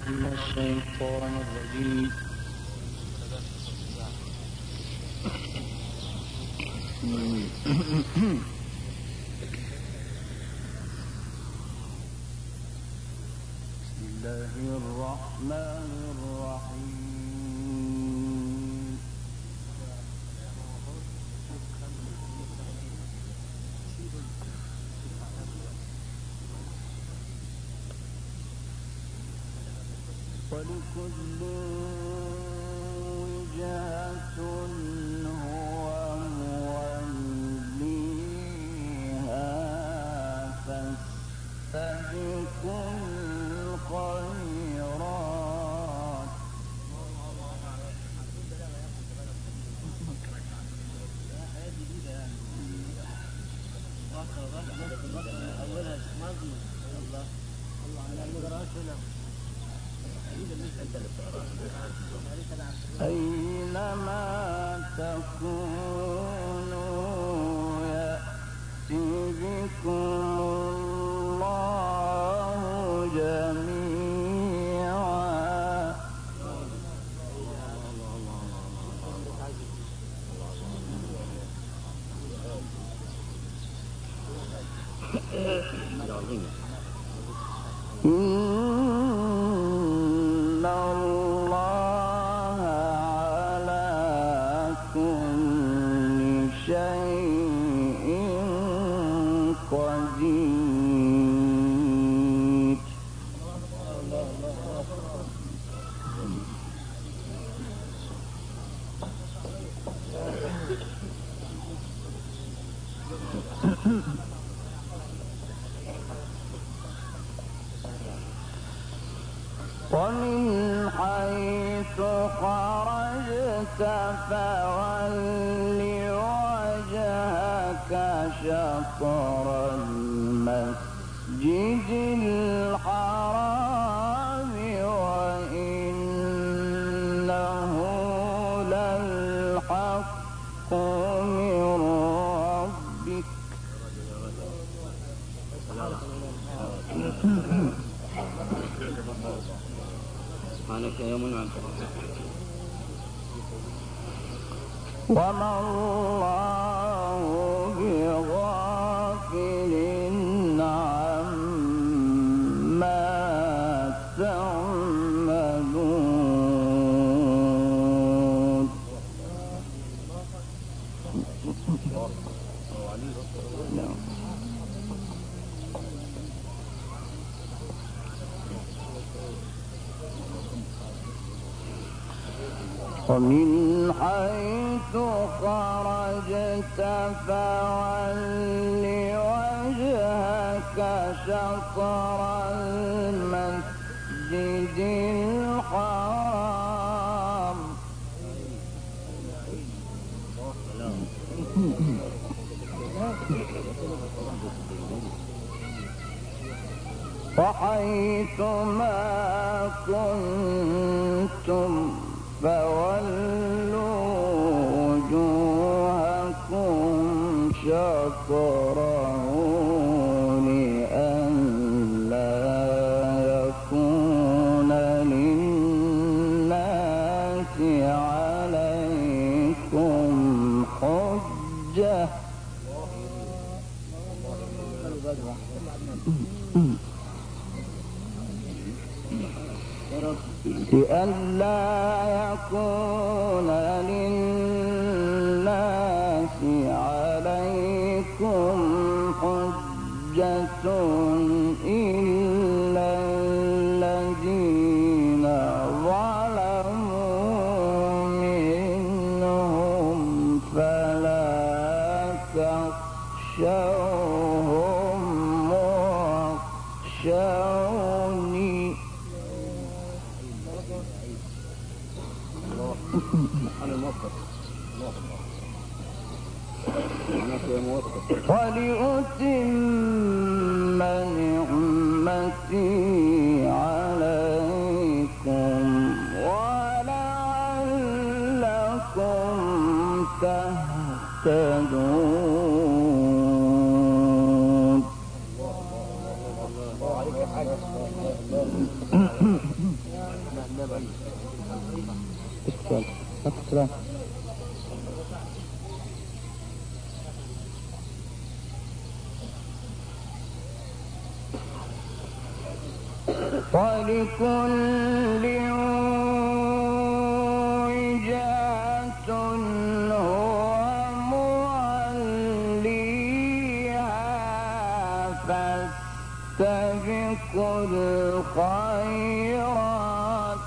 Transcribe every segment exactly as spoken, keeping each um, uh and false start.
من الشيطان الرجيم. بسم الله الرحمن الرحيم. ولكل وجهة هو موليها فاستبقوا الخيرات. أينما تكونوا يأتي بكم الله جميعا. إن الله على كل شيء قدير. ومن حيث خرجت فول وجهك شطر المسجد الحرام وإنه للحق من ربك. سبحانك يا منعم. وما الله بغافل عما تعملون. ومن حيث خرجت فول وجهك شطر المسجد الحرام وحيث ما كنتم فولوا وجوهكم شطره لئلا يكون للناس عليكم حجة لئلا يكون للناس عليكم حجة إلا الذين ظلموا منهم فلا تخشوهم واخشوني. ولأتم نعمتي عليكم ولعلكم تهتدون. السؤال. خط السؤال. ولكل وجهة هو موليها فاستبقوا الخيرات.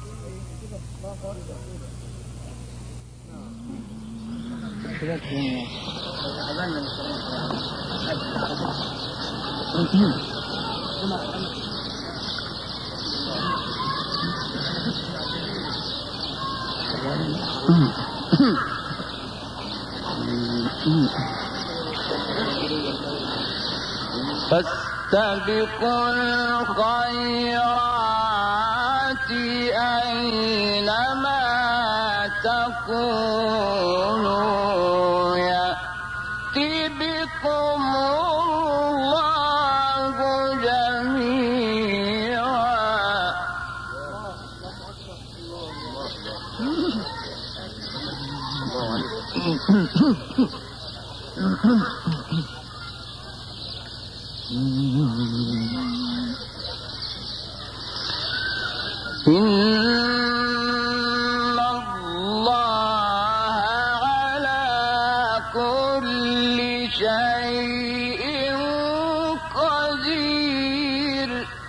فاستبقوا الخيرات أينما تكونوا يأتي بكم الله جميعا. إن الله على كل شيء قدير.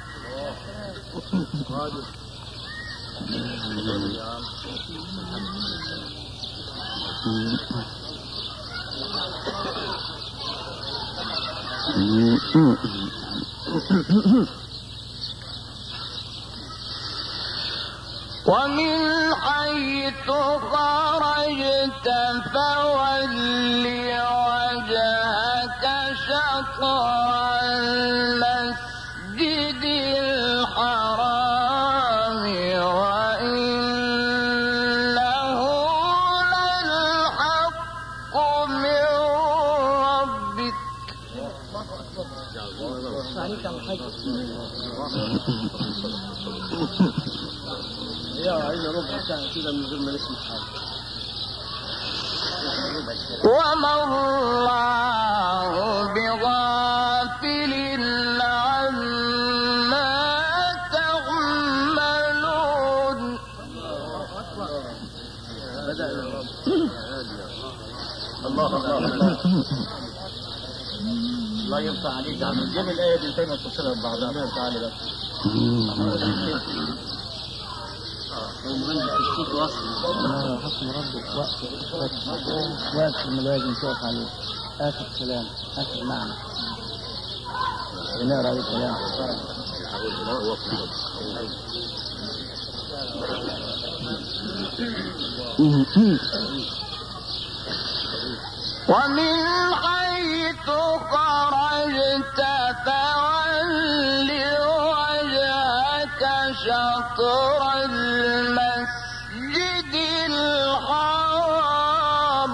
ومن حيث خرجت فول وجهك شطر المسجد الحرام وإنه للحق من ربك. وما الله بغافل عما تعملون. الله الله ينفع عليك. عم نجيب الآية دي تاني وتصلها ببعضها. تعالى بس. المهندس الصوت واصل. لا حسن ربك وقت وقت الملازم تقف عليه. آخر كلام آخر معنى بنقرأ عليه كلام. ومن حيث خرجت فول وجهك شطر المسجد الحرام.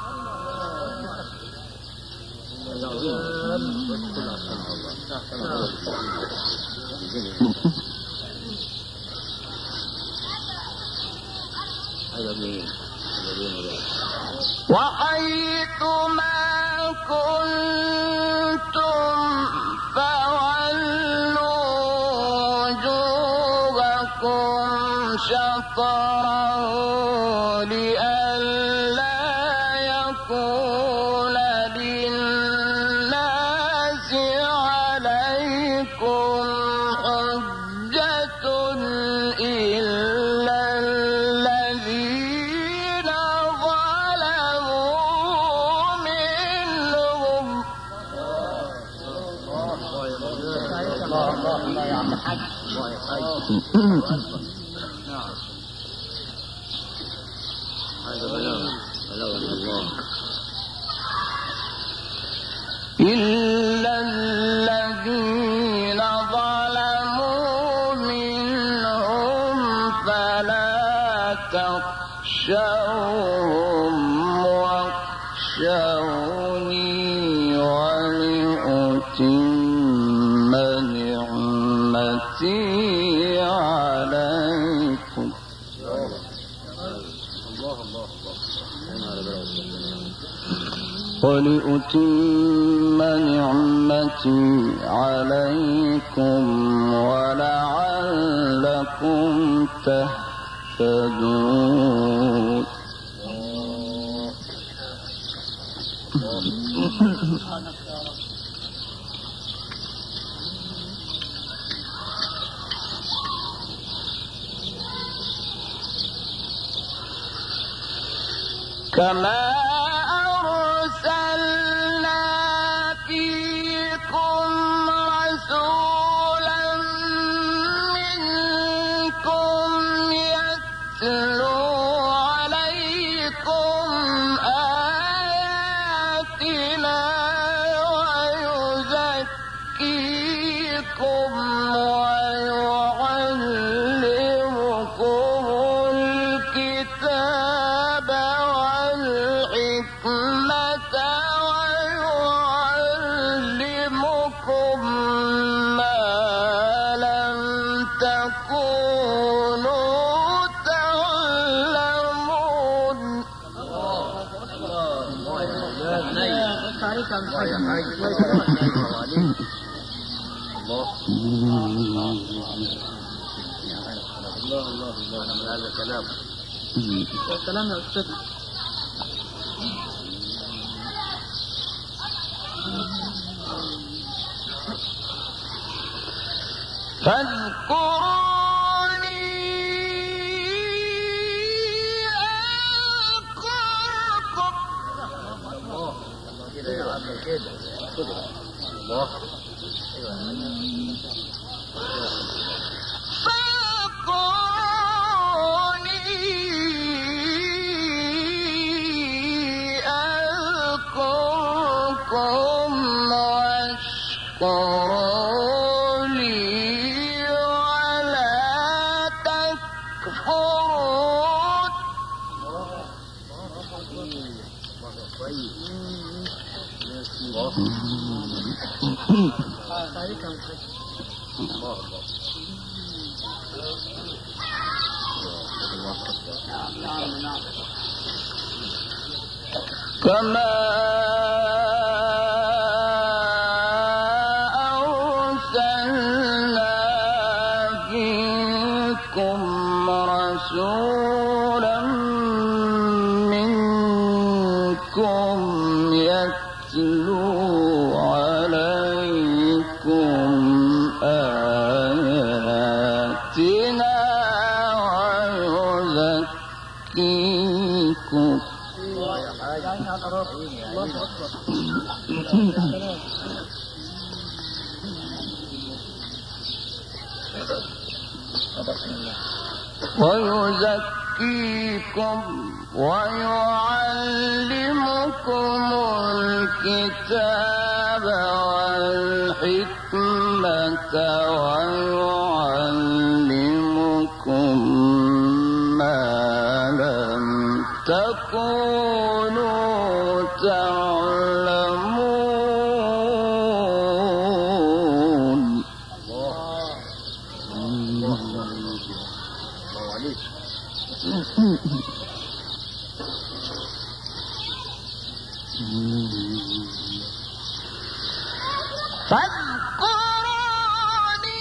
وحيث ما كنتم فولوا وجوهكم شطره لئلا يكون للناس عليكم حجة إلا الذين ظلموا منهم. الله يا عم الحاج. هذا بلاغ بلاغ الله. إلا الذين ظلموا منهم فلا تخشوهم واخشوني ولأتم نعمتي عليكم ولأتم نعمتي عليكم ولعلكم تهتدون. كما أرسلنا فيكم رسولا منكم يتلو عليكم آياتنا ويزكيكم ويعلمكم الكتاب والحكمة ويعلمكم ما لم تكونوا تعلمون. الله الله الله هذا كلام كلام يا أستاذ. فاذكروني أذكركم الله واشكروا لي ولا تكفرون. كما أرسلنا فيكم رسولا منكم يتلو عليكم آياتنا ويزكيكم ويزكيكم ويعلمكم الكتاب والحكمة ويعلمكم ما لم تكونوا تعلمون. فاذكروني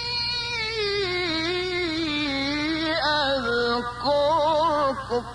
أذكركم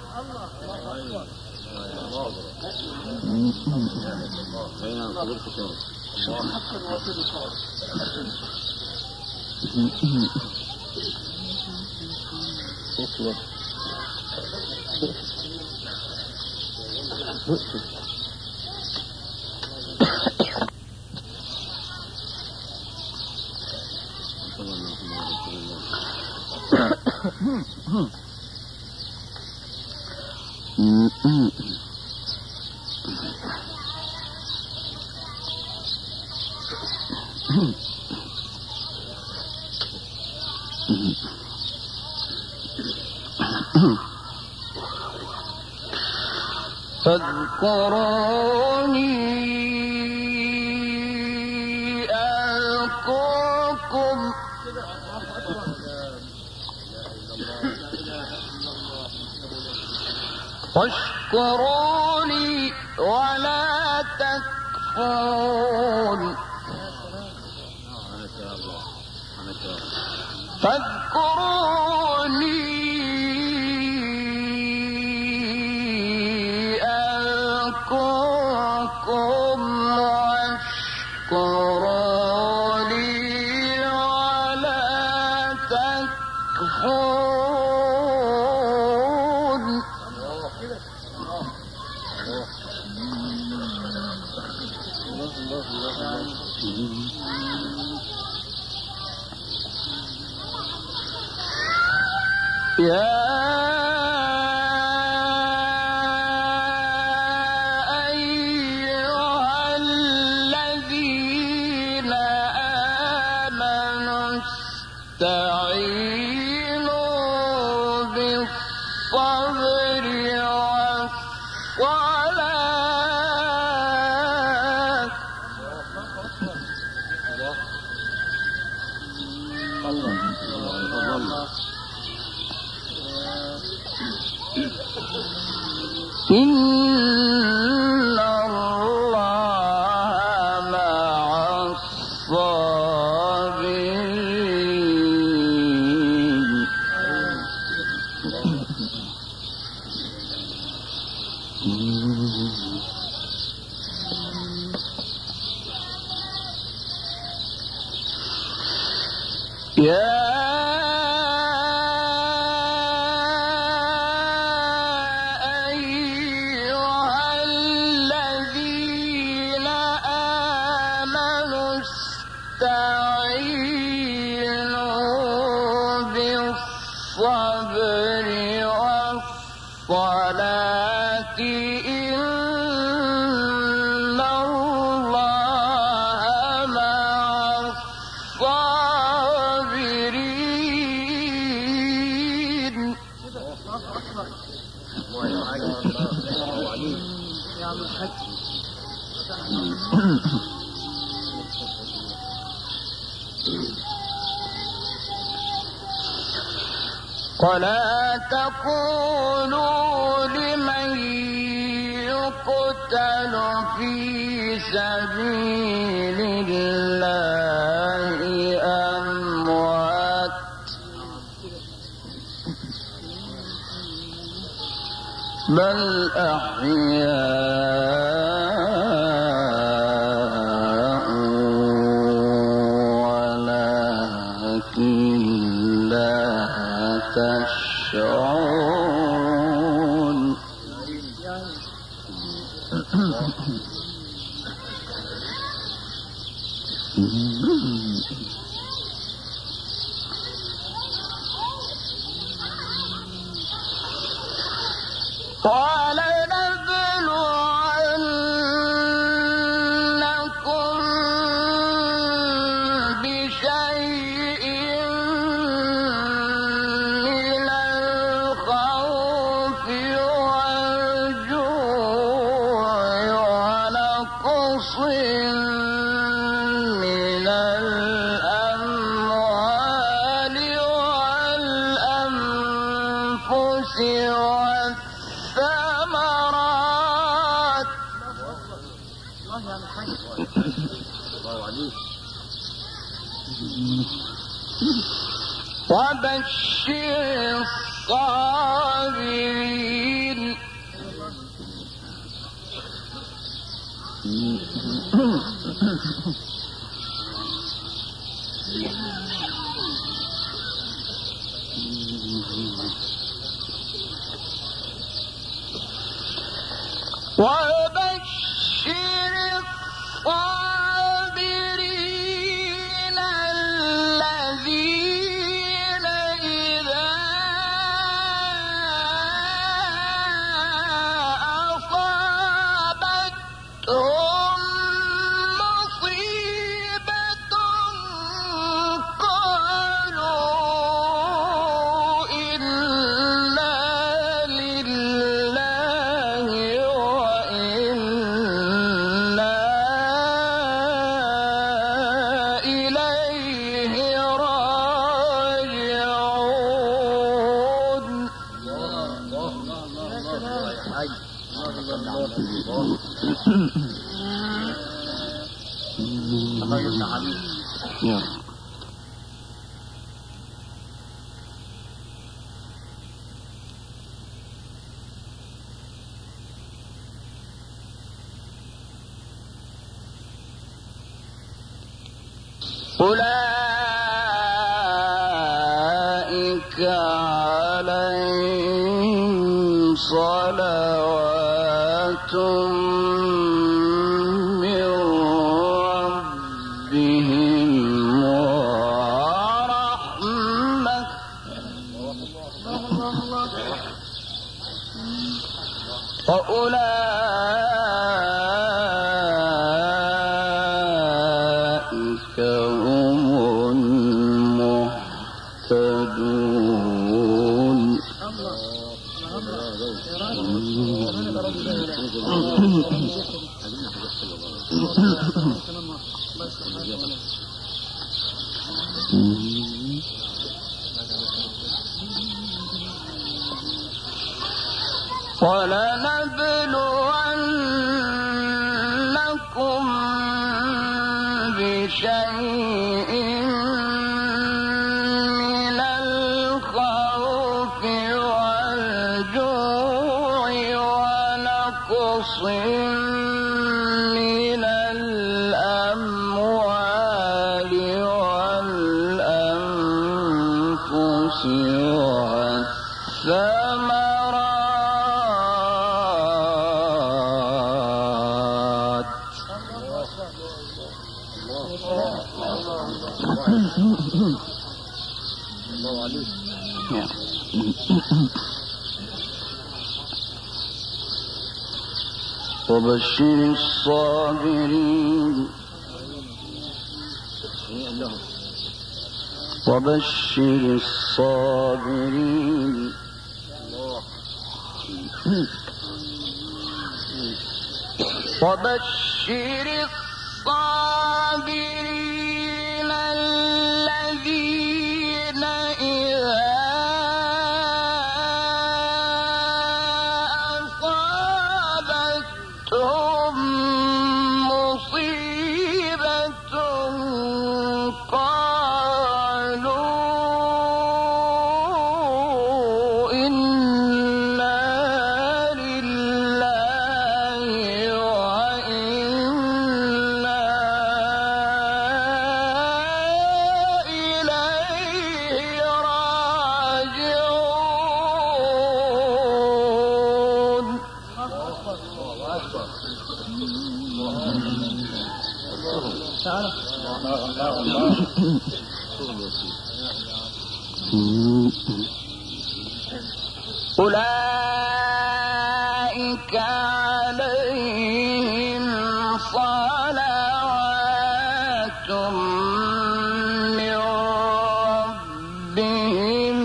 فاذكروني أذكركم واشكروا لي ولا تكفرون فاذكروني أذكركم واشكروا لي ولا تكفرون يا أيها الذين آمنوا استعينوا بالصبر والصلاة إن الله مع الصابرين يا والصلاة إن الله مع الصابرين ولا تقولوا لمن يقتل في سبيل الله أموات بل أحياء ولكن لا تشعرون ولنبلونكم بشيء من الخوف والجوع ونقص من الأموال والأنفس والثمرات وبشر الصابرين وبشر الصابرين الذين إذا أصابتهم مصيبة قالوا إنا لله وإنا إليه راجعون الله يفتح عليك. يلا. أولئك عليهم صلوات من ربهم ورحمة وأولئك هم المهتدون. ولنبلونكم بشيء من الخوف والجوع ونقص من الأموال والأنفس والثمرات. الله عليك. وبشر الصابرين وبشر الصابرين وبشر الصابرين الذين إذا أصابتهم مصيبة قالوا إنا لله وإنا إليه راجعون. أولئك عليهم صلوات من ربهم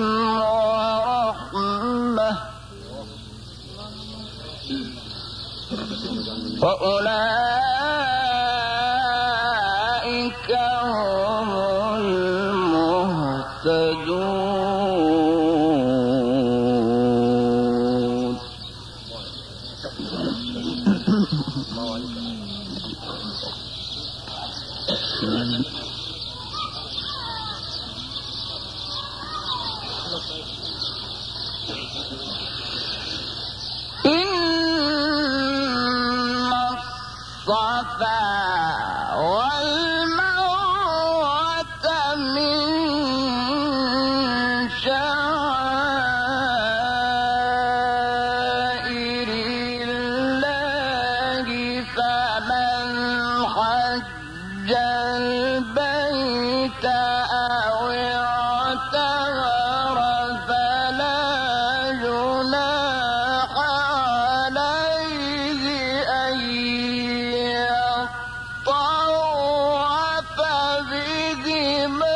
ورحمة وأولئك هم المهتدون. إن الصفا والمروة من شعائر الله فمن حج البيت أو اعتمر فلا جناح عليه أن يطوف بهما.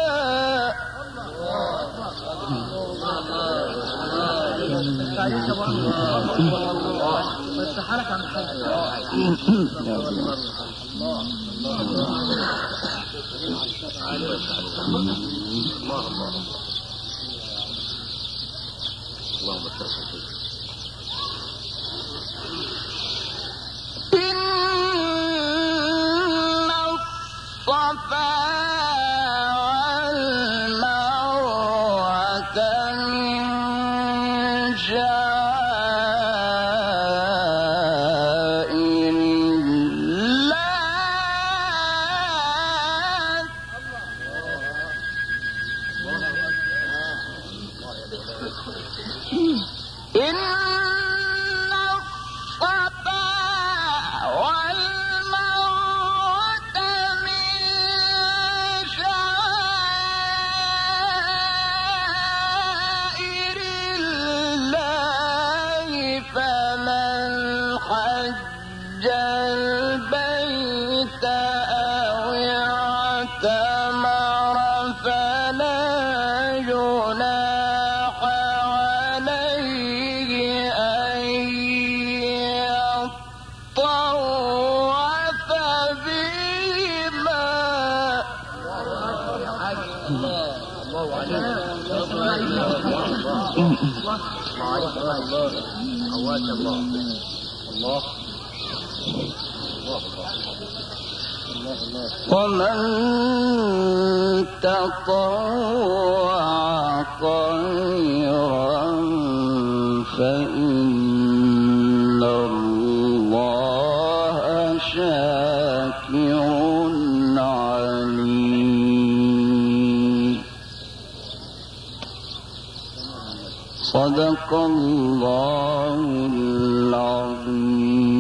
إن الصفا إن الصفا والمروة من شعائر الله فمن حج البيت أو اعتمر فلا جناح عليه أن يطوف بهما. ومن تطوع خيرا فإن الله شاكر عليم. صدق الله العظيم.